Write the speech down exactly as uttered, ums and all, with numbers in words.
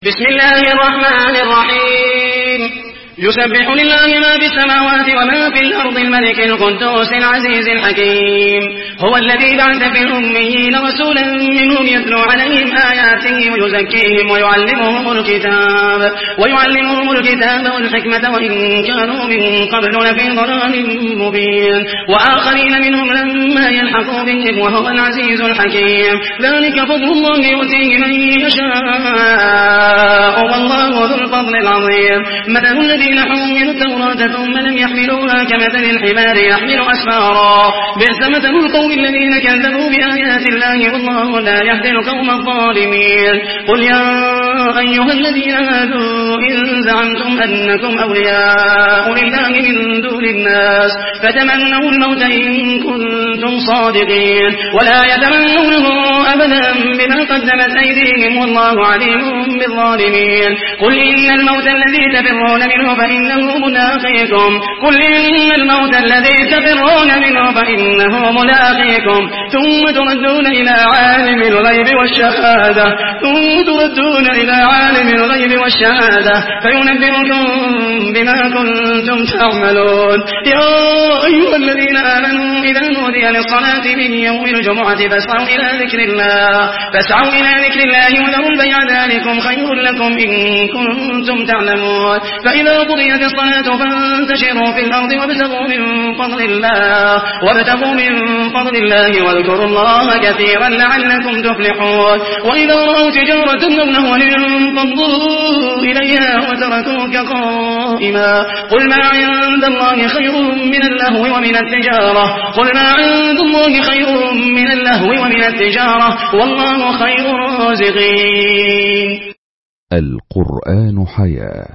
بسم الله الرحمن الرحيم يسبح لله ما في السماوات وما في الأرض الملك القدوس العزيز الحكيم هو الذي بعث في الأميين رسولا منهم يتلو عليهم آياته ويزكيهم ويعلمهم الكتاب ويعلمهم الكتاب والحكمة وإن كانوا من قبل لفي ضلال مبين وآخرين منهم لما يلحقوا بهم وهو العزيز الحكيم ذلك فضل الله يؤتيه من يشاء والله ذو الفضل العظيم مثل الذين حملوا التوراة ثم لم يحملوها كمثل الحمار يحمل أسفارا بئس مثل القوم الذين كذبوا بآيات الله والله لا يهدي القوم الظالمين قل يا أيها الذين هادوا إن زعمتم أنكم أولياء لله من دون الناس فتمنوا الموت إن كنتم صادقين ولا يتمنونه أبدا بما قدمت أيديهم والله عليم بالظالمين قل إن الموت الذي تفرون منه فإنه ملاقيكم قل إن الموت الذي تفرون منه فإنه ملاقيكم ثم تردون إلى عالم الغيب والشهادة ثم تردون إلى عالم الغيب والشهادة فينبئكم بما كنتم تعملون يا أيها الذين آمنوا إذا نودي للصلاة من يوم الجمعة فاسعوا إلى ذكر الله فاسعوا إلى ذكر الله وذروا البيع ذلكم خير لكم إن كنتم تعلمون فإذا قضيت الصلاة فانتشروا في الأرض وابتغوا من فضل الله وابتغوا من فضل الله واذكروا الله كثيرا لعلكم تفلحون وإذا رأوا تجارة أو لهوا انفضوا إليها وتركوك قائما قل ما عند الله خير من اللهو ومن التجارة قل ما عند الله خير من اللهو ومن التجارة والله خير الرازقين. القرآن حياة.